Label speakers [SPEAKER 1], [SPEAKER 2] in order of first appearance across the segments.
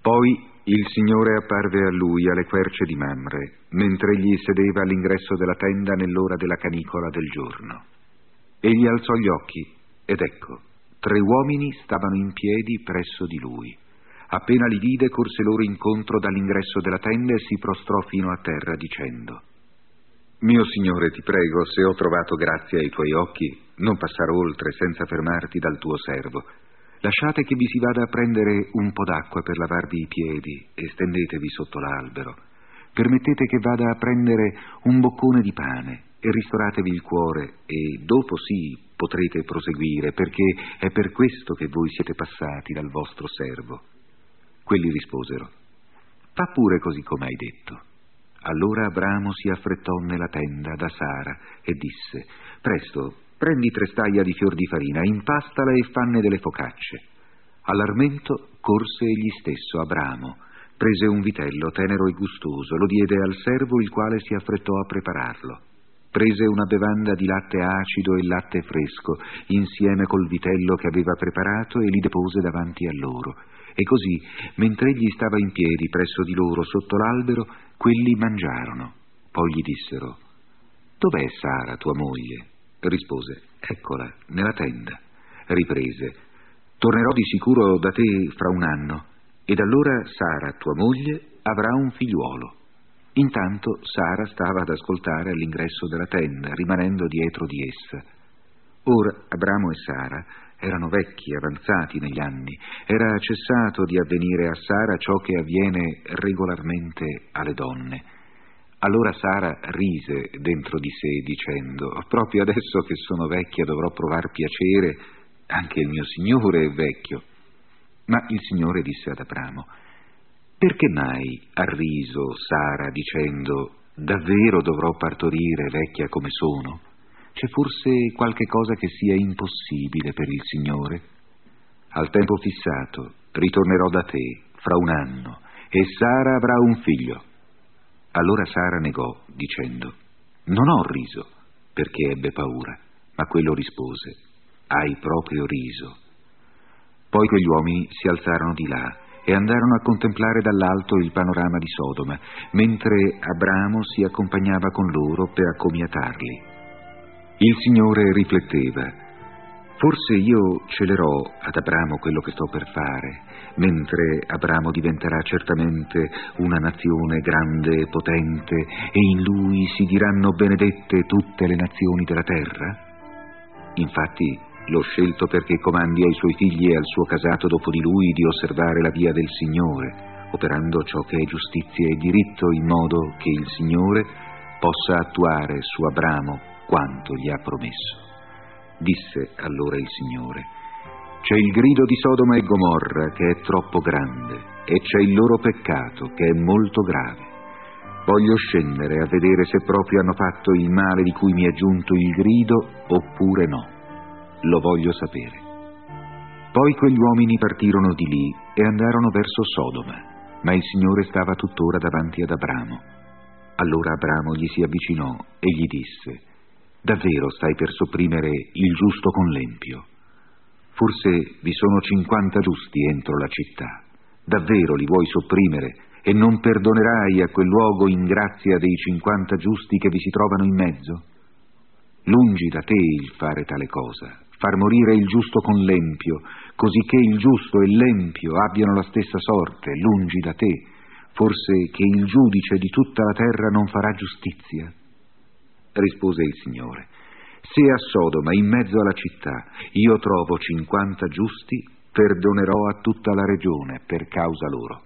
[SPEAKER 1] Poi il Signore apparve a lui alle querce di Mamre, mentre egli sedeva all'ingresso della tenda nell'ora della canicola del giorno. Egli alzò gli occhi, ed ecco, 3 uomini stavano in piedi presso di lui. Appena li vide, corse loro incontro dall'ingresso della tenda e si prostrò fino a terra, dicendo: «Mio Signore, ti prego, se ho trovato grazia ai tuoi occhi, non passare oltre senza fermarti dal tuo servo. Lasciate che vi si vada a prendere un po' d'acqua per lavarvi i piedi e stendetevi sotto l'albero. Permettete che vada a prendere un boccone di pane e ristoratevi il cuore, e dopo sì potrete proseguire, perché è per questo che voi siete passati dal vostro servo». Quelli risposero: «Fa pure così come hai detto». Allora Abramo si affrettò nella tenda da Sara e disse: «Presto, prendi 3 staglia di fior di farina, impastala e fanne delle focacce». All'armento corse egli stesso, Abramo, prese un vitello tenero e gustoso, lo diede al servo, il quale si affrettò a prepararlo. Prese una bevanda di latte acido e latte fresco, insieme col vitello che aveva preparato, e li depose davanti a loro. E così, mentre egli stava in piedi presso di loro sotto l'albero, quelli mangiarono. Poi gli dissero: «Dov'è Sara, tua moglie?» Rispose: «Eccola, nella tenda». Riprese: «Tornerò di sicuro da te fra un anno, ed allora Sara, tua moglie, avrà un figliuolo». Intanto Sara stava ad ascoltare all'ingresso della tenda, rimanendo dietro di essa. Ora Abramo e Sara erano vecchi, avanzati negli anni. Era cessato di avvenire a Sara ciò che avviene regolarmente alle donne. Allora Sara rise dentro di sé, dicendo: «Proprio adesso che sono vecchia dovrò provar piacere, anche il mio Signore è vecchio». Ma il Signore disse ad Abramo: «Perché mai ha riso Sara dicendo: davvero dovrò partorire vecchia come sono? C'è forse qualche cosa che sia impossibile per il Signore? Al tempo fissato ritornerò da te fra un anno e Sara avrà un figlio». Allora Sara negò, dicendo: «Non ho riso», perché ebbe paura. Ma quello rispose: «Hai proprio riso». Poi quegli uomini si alzarono di là e andarono a contemplare dall'alto il panorama di Sodoma, mentre Abramo si accompagnava con loro per accomiatarli. Il Signore rifletteva: «Forse io celerò ad Abramo quello che sto per fare, mentre Abramo diventerà certamente una nazione grande e potente, e in lui si diranno benedette tutte le nazioni della terra? Infatti l'ho scelto perché comandi ai suoi figli e al suo casato dopo di lui di osservare la via del Signore, operando ciò che è giustizia e diritto, in modo che il Signore possa attuare su Abramo quanto gli ha promesso». Disse allora il Signore: «C'è il grido di Sodoma e Gomorra che è troppo grande, e c'è il loro peccato che è molto grave. Voglio scendere a vedere se proprio hanno fatto il male di cui mi è giunto il grido, oppure no. Lo voglio sapere». Poi quegli uomini partirono di lì e andarono verso Sodoma, ma il Signore stava tuttora davanti ad Abramo. Allora Abramo gli si avvicinò e gli disse: «Davvero stai per sopprimere il giusto con l'empio? Forse vi sono 50 giusti entro la città. Davvero li vuoi sopprimere e non perdonerai a quel luogo in grazia dei 50 giusti che vi si trovano in mezzo? Lungi da te il fare tale cosa, far morire il giusto con l'empio, così che il giusto e l'empio abbiano la stessa sorte, lungi da te. Forse che il giudice di tutta la terra non farà giustizia?» Rispose il Signore: «Se a Sodoma, in mezzo alla città, io trovo 50 giusti, perdonerò a tutta la regione per causa loro».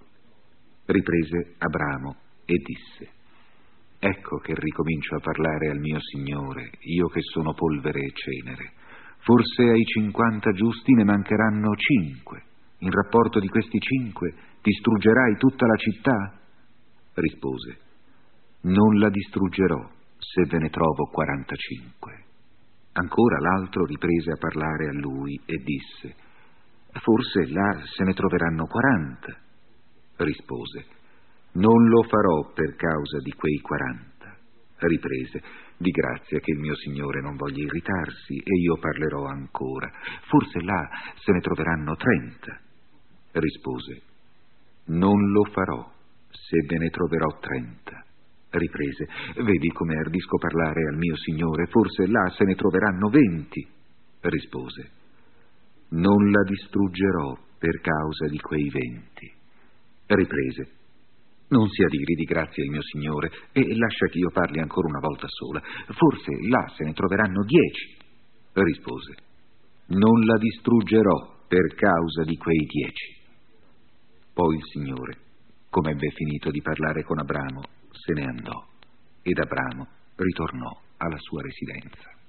[SPEAKER 1] Riprese Abramo e disse: «Ecco che ricomincio a parlare al mio Signore, io che sono polvere e cenere. Forse ai 50 giusti ne mancheranno 5. In rapporto di questi 5 distruggerai tutta la città?» Rispose: «Non la distruggerò se ve ne trovo 45. Ancora l'altro riprese a parlare a lui e disse: «Forse là se ne troveranno 40. Rispose: «Non lo farò per causa di quei 40. Riprese: «Di grazia che il mio Signore non voglia irritarsi, e io parlerò ancora. Forse là se ne troveranno 30. Rispose: Non lo farò, se ve ne troverò 30. Riprese: vedi come ardisco parlare al mio signore, forse là se ne troveranno 20. Rispose: non la distruggerò per causa di quei 20. Riprese: non sia di gridi grazie al mio signore, e lascia che io parli ancora una volta sola, forse là se ne troveranno 10. Rispose: non la distruggerò per causa di quei 10. Poi il Signore, come ebbe finito di parlare con Abramo, se ne andò, ed Abramo ritornò alla sua residenza.